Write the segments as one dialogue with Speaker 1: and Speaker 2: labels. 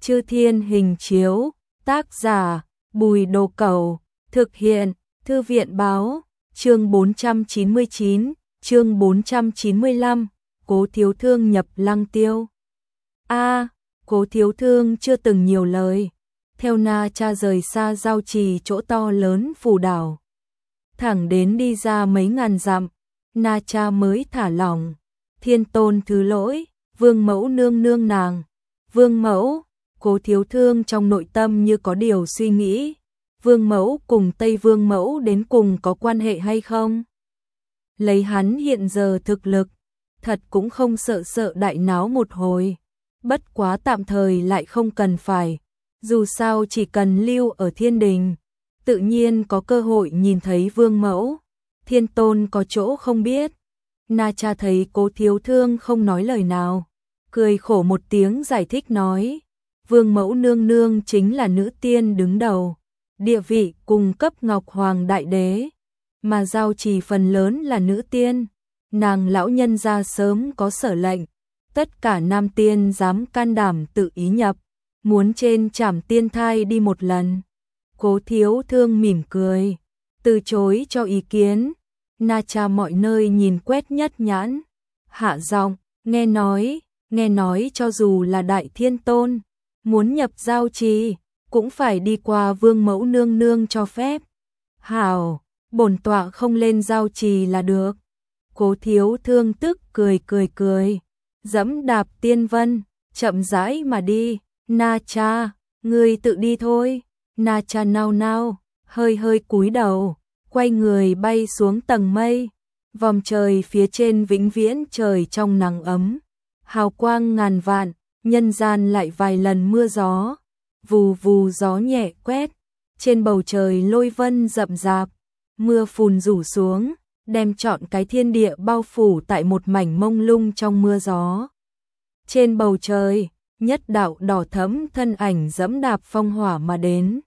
Speaker 1: Chư Thiên Hình Chiếu, tác giả Bùi Đồ Cẩu, thực hiện Thư viện báo, chương 499, chương 495, Cố Thiếu Thương nhập Lăng Tiêu. Cố Thiếu Thương chưa từng nhiều lời, theo Na Cha rời xa giao trì chỗ to lớn phù đảo. Thẳng đến đi ra mấy ngàn dặm, Na Cha mới thả lỏng. Thiên Tôn thứ lỗi, Vương Mẫu nương nương nàng. Vương Mẫu, Cố Thiếu Thương trong nội tâm như có điều suy nghĩ. Vương Mẫu cùng Tây Vương Mẫu đến cùng có quan hệ hay không? Lấy hắn hiện giờ thực lực, thật cũng không sợ đại náo một hồi. Bất quá tạm thời lại không cần phải. Dù sao chỉ cần lưu ở thiên đình, tự nhiên có cơ hội nhìn thấy Vương Mẫu. Thiên Tôn có chỗ không biết. Na Cha thấy Cố Thiếu Thương không nói lời nào, cười khổ một tiếng giải thích nói. Vương Mẫu nương nương chính là nữ tiên đứng đầu, địa vị cùng cấp Ngọc Hoàng Đại Đế, mà giao trì phần lớn là nữ tiên. Nàng lão nhân gia sớm có sở lệnh, tất cả nam tiên dám can đảm tự ý nhập, muốn trên trảm tiên thai đi một lần. Cố Thiếu Thương mỉm cười, từ chối cho ý kiến. Na Cha mọi nơi nhìn quét nhất nhãn, hạ giọng, nghe nói cho dù là Đại Thiên Tôn muốn nhập giao trì, cũng phải đi qua Vương Mẫu nương nương cho phép. Hảo, bổn tọa không lên giao trì là được. Cố Thiếu Thương tức cười, dẫm đạp tiên vân, chậm rãi mà đi. Na Cha, ngươi tự đi thôi. Na Cha nao, hơi cúi đầu, quay người bay xuống tầng mây. Vòm trời phía trên vĩnh viễn trời trong nắng ấm, hào quang ngàn vạn, nhân gian lại vài lần mưa gió. Vù vù gió nhẹ quét, trên bầu trời lôi vân rậm rạp, mưa phùn rủ xuống, đem trọn cái thiên địa bao phủ tại một mảnh mông lung trong mưa gió. Trên bầu trời, nhất đạo đỏ thẫm thân ảnh dẫm đạp phong hỏa mà đến.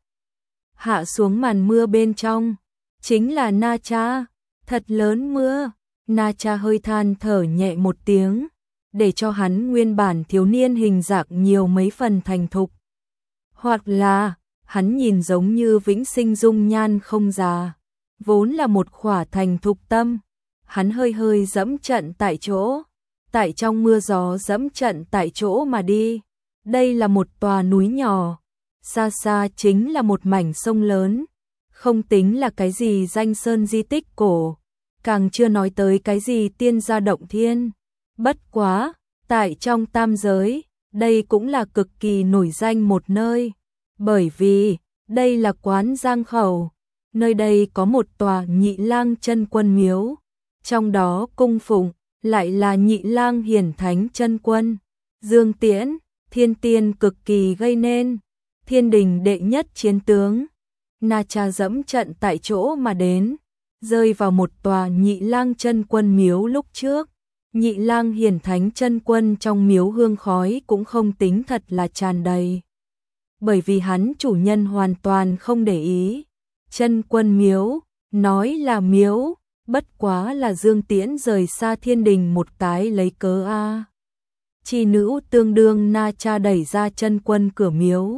Speaker 1: Hạ xuống màn mưa bên trong, chính là Na Cha. Thật lớn mưa. Na Cha hơi than thở nhẹ một tiếng, để cho hắn nguyên bản thiếu niên hình dạng nhiều mấy phần thành thục. Hoặc là, hắn nhìn giống như vĩnh sinh dung nhan không già, vốn là một khỏa thành thục tâm. Hắn hơi dẫm trận tại chỗ, tại trong mưa gió dẫm trận tại chỗ mà đi. Đây là một tòa núi nhỏ, xa xa chính là một mảnh sông lớn, không tính là cái gì danh sơn di tích cổ, càng chưa nói tới cái gì tiên gia động thiên. Bất quá, tại trong tam giới, đây cũng là cực kỳ nổi danh một nơi, bởi vì đây là Quán Giang Khẩu, nơi đây có một tòa Nhị Lang Chân Quân miếu, trong đó cung phụng lại là Nhị Lang Hiển Thánh Chân Quân, Dương Tiễn, thiên tiên cực kỳ gây nên, thiên đình đệ nhất chiến tướng. Na Cha dẫm trận tại chỗ mà đến, rơi vào một tòa Nhị Lang Chân Quân miếu lúc trước. Nhị Lang Hiển Thánh Chân Quân trong miếu hương khói cũng không tính thật là tràn đầy, bởi vì hắn chủ nhân hoàn toàn không để ý. Chân Quân miếu, nói là miếu, bất quá là Dương Tiễn rời xa thiên đình một cái lấy cớ a. Chi nữ tương đương Na Cha đẩy ra Chân Quân cửa miếu,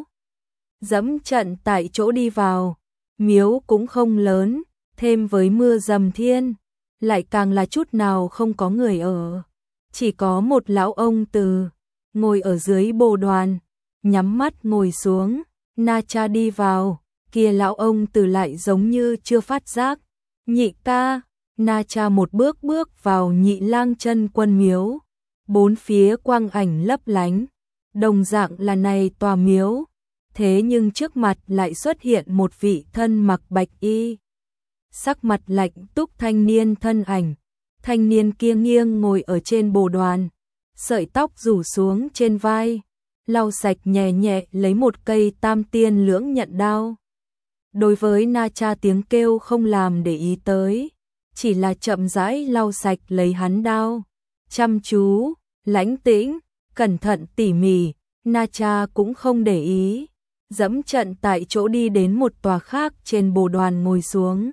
Speaker 1: dẫm trận tại chỗ đi vào. Miếu cũng không lớn, thêm với mưa dầm thiên, lại càng là chút nào không có người ở. Chỉ có một lão ông từ ngồi ở dưới bồ đoàn, nhắm mắt ngồi xuống. Na Cha đi vào, kia lão ông từ lại giống như chưa phát giác. Nhị ca. Na Cha một bước vào Nhị Lang Chân Quân miếu, bốn phía quang ảnh lấp lánh, đồng dạng là này tòa miếu. Thế nhưng trước mặt lại xuất hiện một vị thân mặc bạch y, sắc mặt lạnh túc thanh niên thân ảnh. Thanh niên kia nghiêng ngồi ở trên bồ đoàn, sợi tóc rủ xuống trên vai, lau sạch nhẹ lấy một cây tam tiên lưỡng nhận đao. Đối với Na Cha tiếng kêu không làm để ý tới, chỉ là chậm rãi lau sạch lấy hắn đao. Chăm chú, lãnh tĩnh, cẩn thận tỉ mỉ, Na Cha cũng không để ý, dẫm trận tại chỗ đi đến một tòa khác trên bồ đoàn ngồi xuống.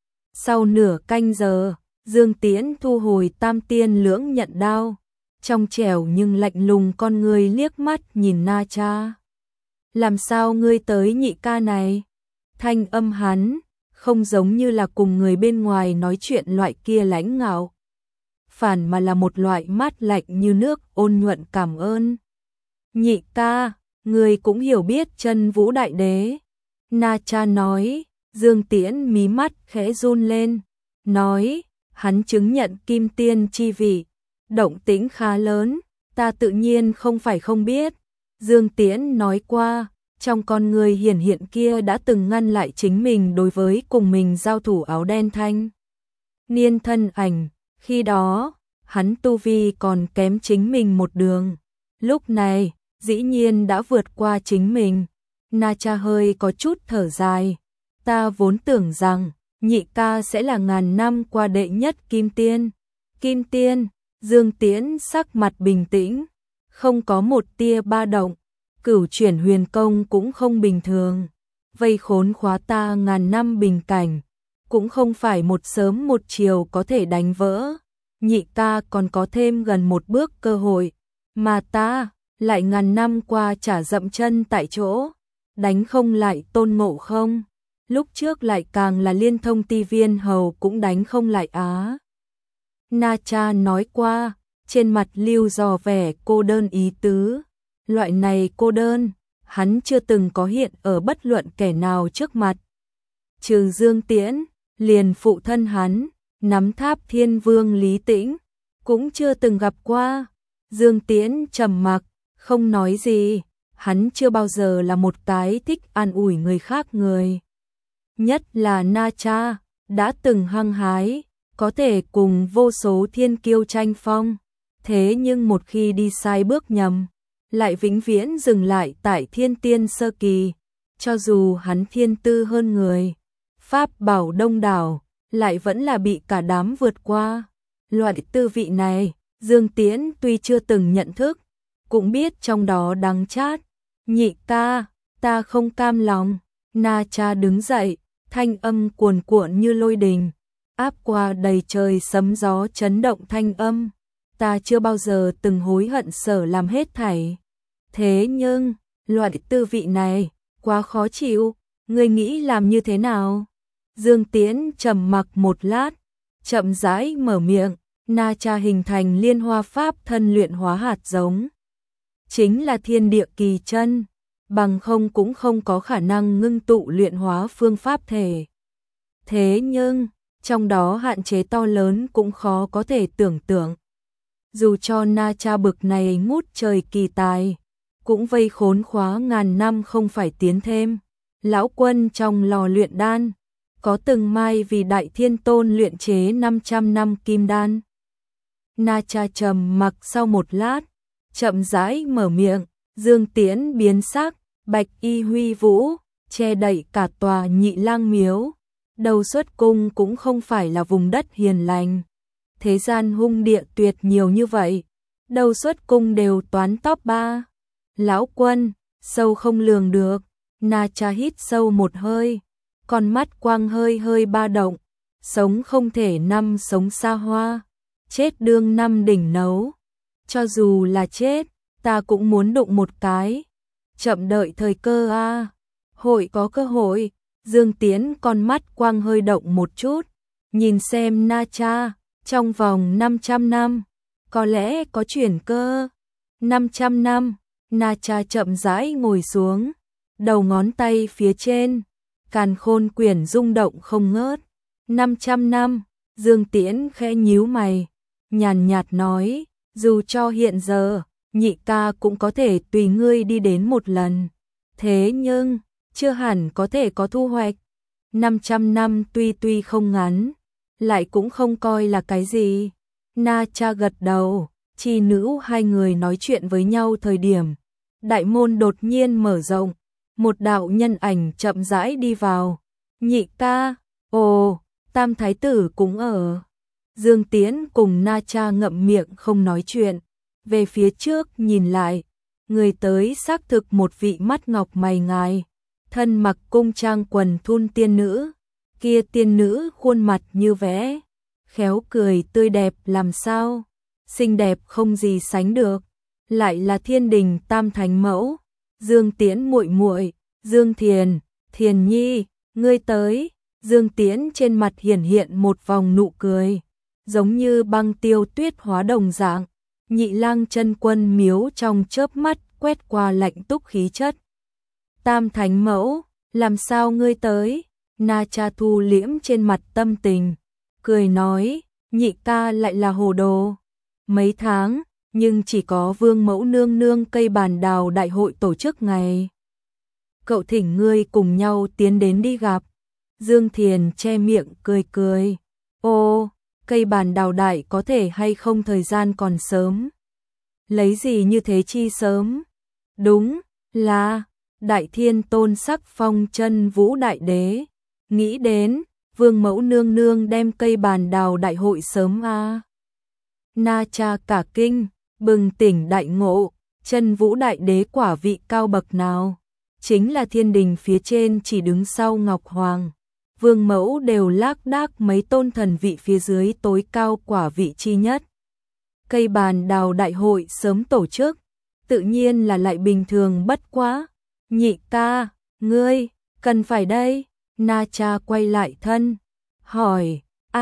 Speaker 1: Sau nửa canh giờ, Dương Tiễn thu hồi tam tiên lưỡng nhận đao, trong trẻo nhưng lạnh lùng con người liếc mắt nhìn Na Cha. làm sao ngươi tới nhị ca này? Thanh âm hắn không giống như là cùng người bên ngoài nói chuyện loại kia lãnh ngạo, phản mà là một loại mát lạnh như nước ôn nhuận cảm ơn. Nhị ca, người cũng hiểu biết Chân Vũ Đại Đế. Na Cha nói. Dương Tiễn mí mắt khẽ run lên, nói, hắn chứng nhận kim tiên chi vị, động tĩnh khá lớn, ta tự nhiên không phải không biết. Dương Tiễn nói qua, trong con người hiển hiện kia đã từng ngăn lại chính mình đối với cùng mình giao thủ áo đen thanh niên thân ảnh, khi đó, hắn tu vi còn kém chính mình một đường, lúc này, dĩ nhiên đã vượt qua chính mình. Na Cha hơi có chút thở dài, ta vốn tưởng rằng nhị ca sẽ là ngàn năm qua đệ nhất kim tiên. Kim tiên, Dương Tiễn sắc mặt bình tĩnh, không có một tia ba động, Cửu Chuyển Huyền Công cũng không bình thường, vây khốn khóa ta ngàn năm bình cảnh, cũng không phải một sớm một chiều có thể đánh vỡ. Nhị ca còn có thêm gần một bước cơ hội, mà ta lại ngàn năm qua chả dậm chân tại chỗ, đánh không lại Tôn Ngộ Không, lúc trước lại càng là liên thông ti viên hầu cũng đánh không lại á. Na Cha nói qua, trên mặt lưu dò vẻ cô đơn ý tứ, loại này cô đơn, hắn chưa từng có hiện ở bất luận kẻ nào trước mặt. Trừ Dương Tiễn, liền phụ thân hắn, nắm Tháp Thiên Vương Lý Tĩnh, cũng chưa từng gặp qua. Dương Tiễn trầm mặc, không nói gì, hắn chưa bao giờ là một cái thích an ủi người khác người. Nhất là Na Cha, đã từng hăng hái, có thể cùng vô số thiên kiêu tranh phong, thế nhưng một khi đi sai bước nhầm, lại vĩnh viễn dừng lại tại thiên tiên sơ kỳ, cho dù hắn thiên tư hơn người, pháp bảo đông đảo, lại vẫn là bị cả đám vượt qua. Loại tư vị này, Dương Tiễn tuy chưa từng nhận thức, cũng biết trong đó đắng chát. Nhị ca, ta không cam lòng. Na Cha đứng dậy, thanh âm cuồn cuộn như lôi đình, áp qua đầy trời sấm gió chấn động thanh âm. Ta chưa bao giờ từng hối hận sở làm hết thảy. Thế nhưng, loại tư vị này, quá khó chịu, ngươi nghĩ làm như thế nào? Dương Tiễn trầm mặc một lát, chậm rãi mở miệng. Na Cha hình thành liên hoa pháp thân luyện hóa hạt giống, chính là thiên địa kỳ chân, bằng không cũng không có khả năng ngưng tụ luyện hóa phương pháp thể. Thế nhưng, trong đó hạn chế to lớn cũng khó có thể tưởng tượng. Dù cho Na Cha bực này ngút trời kỳ tài, cũng vây khốn khóa ngàn năm không phải tiến thêm. Lão quân trong lò luyện đan, có từng mai vì Đại Thiên Tôn luyện chế 500 năm kim đan. Na Cha trầm mặc sau một lát, chậm rãi mở miệng. Dương Tiễn biến sắc, bạch y huy vũ, che đậy cả tòa Nhị Lang miếu. Đầu Xuất Cung cũng không phải là vùng đất hiền lành. Thế gian hung địa tuyệt nhiều như vậy, Đầu Xuất Cung đều toán top 3. Lão quân, sâu không lường được. Na Cha hít sâu một hơi, con mắt quang hơi hơi ba động. Sống không thể năm sống xa hoa, chết đương năm đỉnh nấu. Cho dù là chết, ta cũng muốn đụng một cái. Chậm đợi thời cơ a. Hội có cơ hội. Dương Tiễn con mắt quang hơi động một chút, nhìn xem Na Cha, trong vòng 500 năm, có lẽ có chuyển cơ. 500 năm, Na Cha chậm rãi ngồi xuống, đầu ngón tay phía trên, càn khôn quyển rung động không ngớt. 500 năm, Dương Tiễn khẽ nhíu mày, nhàn nhạt nói, dù cho hiện giờ, nhị ca cũng có thể tùy ngươi đi đến một lần. Thế nhưng, chưa hẳn có thể có thu hoạch. 500 năm tuy không ngắn, lại cũng không coi là cái gì. Na Cha gật đầu, chi nữ hai người nói chuyện với nhau thời điểm. Đại môn đột nhiên mở rộng, một đạo nhân ảnh chậm rãi đi vào. Nhị ca, ồ, Tam Thái Tử cũng ở. Dương Tiễn cùng Na Cha ngậm miệng không nói chuyện, về phía trước nhìn lại, người tới xác thực một vị mắt ngọc mày ngài, thân mặc cung trang quần thun tiên nữ, kia tiên nữ khuôn mặt như vẽ, khéo cười tươi đẹp làm sao, xinh đẹp không gì sánh được, lại là Thiên Đình Tam Thánh Mẫu. Dương Tiễn muội muội, Dương Thiền, Thiền Nhi, ngươi tới. Dương Tiễn trên mặt hiển hiện một vòng nụ cười, giống như băng tiêu tuyết hóa đồng dạng. Nhị Lang Chân Quân miếu trong chớp mắt quét qua lạnh túc khí chất. Tam Thánh Mẫu, làm sao ngươi tới? Na Cha thu liễm trên mặt tâm tình, cười nói, nhị ca lại là hồ đồ. Mấy tháng, nhưng chỉ có Vương Mẫu nương nương cây bàn đào đại hội tổ chức ngày. Cậu thỉnh ngươi cùng nhau tiến đến đi gặp. Dương Thiền che miệng cười cười. Ô, cây bàn đào đại có thể hay không, thời gian còn sớm. Lấy gì như thế chi sớm? Đúng là Đại Thiên Tôn sắc phong chân vũ đại đế. Nghĩ đến, Vương Mẫu nương nương đem cây bàn đào đại hội sớm à. Na Cha cả kinh, bừng tỉnh đại ngộ, chân vũ đại đế quả vị cao bậc nào? Chính là thiên đình phía trên chỉ đứng sau Ngọc Hoàng. Vương Mẫu đều lác đác mấy tôn thần vị phía dưới tối cao quả vị chi nhất. Cây bàn đào đại hội sớm tổ chức, tự nhiên là lại bình thường bất quá. Nhị ca, ngươi, cần phải đây. Na Cha quay lại thân, hỏi,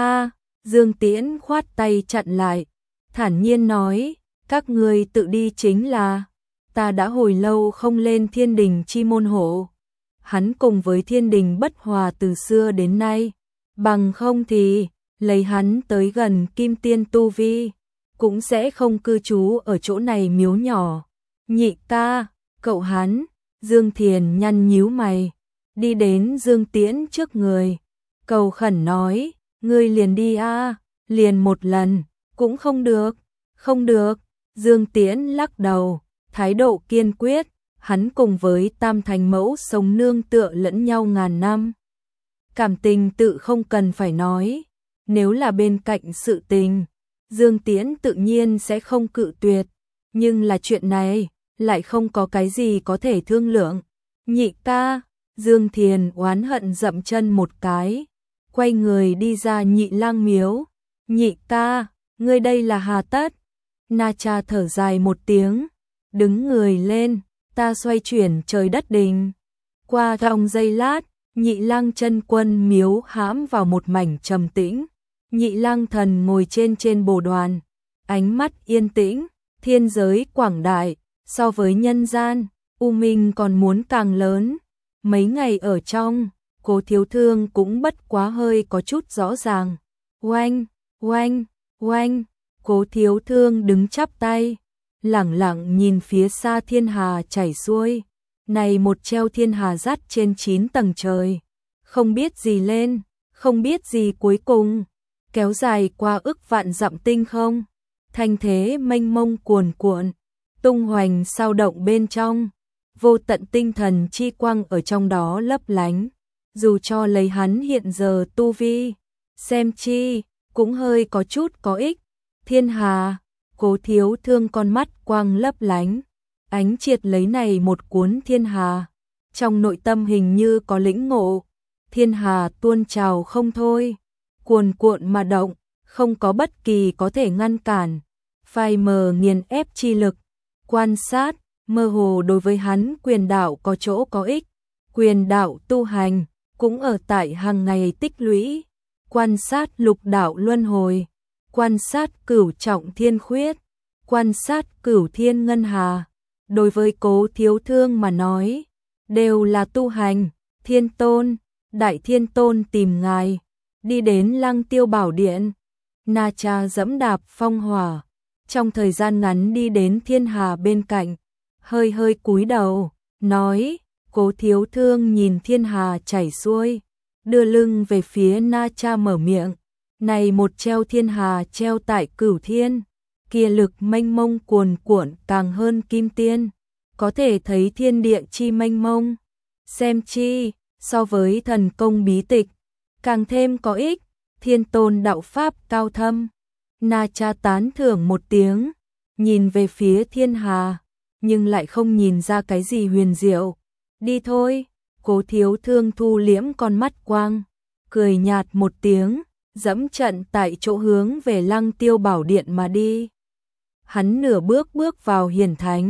Speaker 1: Dương Tiễn khoát tay chặn lại, thản nhiên nói, các ngươi tự đi chính là, ta đã hồi lâu không lên thiên đình chi môn hộ. Hắn cùng với thiên đình bất hòa từ xưa đến nay, bằng không thì, lấy hắn tới gần kim tiên tu vi, cũng sẽ không cư trú ở chỗ này miếu nhỏ. Nhị ca, cậu hắn, Dương Thiền nhăn nhíu mày, đi đến Dương Tiễn trước người, cầu khẩn nói, ngươi liền đi liền một lần, cũng không được, không được. Dương Tiễn lắc đầu, thái độ kiên quyết, hắn cùng với Tam Thánh Mẫu sống nương tựa lẫn nhau ngàn năm. Cảm tình tự không cần phải nói, nếu là bên cạnh sự tình, Dương Tiễn tự nhiên sẽ không cự tuyệt, nhưng là chuyện này, lại không có cái gì có thể thương lượng. Nhị ca, Dương Thiền oán hận dậm chân một cái, quay người đi ra Nhị Lang miếu. Nhị ca, ngươi đây là hà tất? Na Cha thở dài một tiếng, đứng người lên, ta xoay chuyển trời đất đình. Qua trong giây lát, Nhị Lang Chân Quân miếu hãm vào một mảnh trầm tĩnh. Nhị Lang Thần ngồi trên bồ đoàn, ánh mắt yên tĩnh, thiên giới quảng đại, so với nhân gian, u minh còn muốn càng lớn. Mấy ngày ở trong, Cố Thiếu Thương cũng bất quá hơi có chút rõ ràng. Oanh, oanh, oanh, Cố Thiếu Thương đứng chắp tay, lẳng lặng nhìn phía xa thiên hà chảy xuôi. Này một treo thiên hà dắt trên 9 tầng trời, không biết gì lên, không biết gì cuối cùng, kéo dài qua ức vạn dặm tinh không. Thanh thế mênh mông cuồn cuộn, tung hoành sao động bên trong, vô tận tinh thần chi quang ở trong đó lấp lánh. Dù cho lấy hắn hiện giờ tu vi, xem chi, cũng hơi có chút có ích. Thiên hà, Cố Thiếu Thương con mắt quang lấp lánh, ánh triệt lấy này một cuốn thiên hà. Trong nội tâm hình như có lĩnh ngộ, thiên hà tuôn trào không thôi, cuồn cuộn mà động, không có bất kỳ có thể ngăn cản, phai mờ nghiền ép chi lực. Quan sát, mơ hồ đối với hắn quyền đạo có chỗ có ích, quyền đạo tu hành, cũng ở tại hàng ngày tích lũy. Quan sát lục đạo luân hồi, quan sát cửu trọng thiên khuyết, quan sát cửu thiên ngân hà. Đối với Cố Thiếu Thương mà nói, đều là tu hành. Thiên Tôn, Đại Thiên Tôn tìm ngài, đi đến Lăng Tiêu Bảo Điện. Na Cha dẫm đạp phong hỏa, trong thời gian ngắn đi đến thiên hà bên cạnh, hơi hơi cúi đầu, nói, Cố Thiếu Thương nhìn thiên hà chảy xuôi, đưa lưng về phía Na Cha mở miệng, này một treo thiên hà treo tại cửu thiên, kia lực mênh mông cuồn cuộn càng hơn kim tiên, có thể thấy thiên địa chi mênh mông, xem chi, so với thần công bí tịch, càng thêm có ích. Thiên Tôn đạo pháp cao thâm. Na Cha tán thưởng một tiếng, nhìn về phía thiên hà, nhưng lại không nhìn ra cái gì huyền diệu. Đi thôi. Cố Thiếu Thương thu liễm con mắt quang, cười nhạt một tiếng, dẫm trận tại chỗ hướng về Lăng Tiêu Bảo Điện mà đi. Hắn nửa bước bước vào hiển thánh,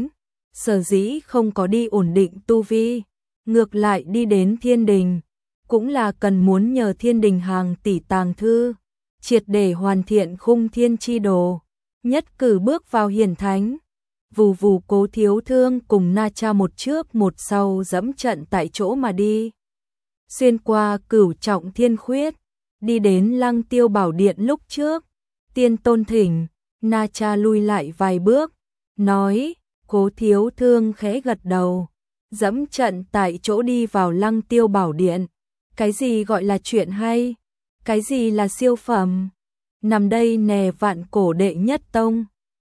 Speaker 1: sở dĩ không có đi ổn định tu vi, ngược lại đi đến thiên đình, cũng là cần muốn nhờ thiên đình hàng tỷ tàng thư, triệt để hoàn thiện khung thiên chi đồ, nhất cử bước vào hiển thánh. Vù vù, Cố Thiếu Thương cùng Na Cha một trước một sau dẫm trận tại chỗ mà đi. Xuyên qua Cửu Trọng Thiên Khuyết, đi đến Lăng Tiêu Bảo Điện lúc trước, Tiên Tôn thỉnh, Na Cha lui lại vài bước, nói, Cố Thiếu Thương khẽ gật đầu, dẫm trận tại chỗ đi vào Lăng Tiêu Bảo Điện. Cái gì gọi là chuyện hay? Cái gì là siêu phẩm? Nằm đây nè, vạn cổ đệ nhất tông.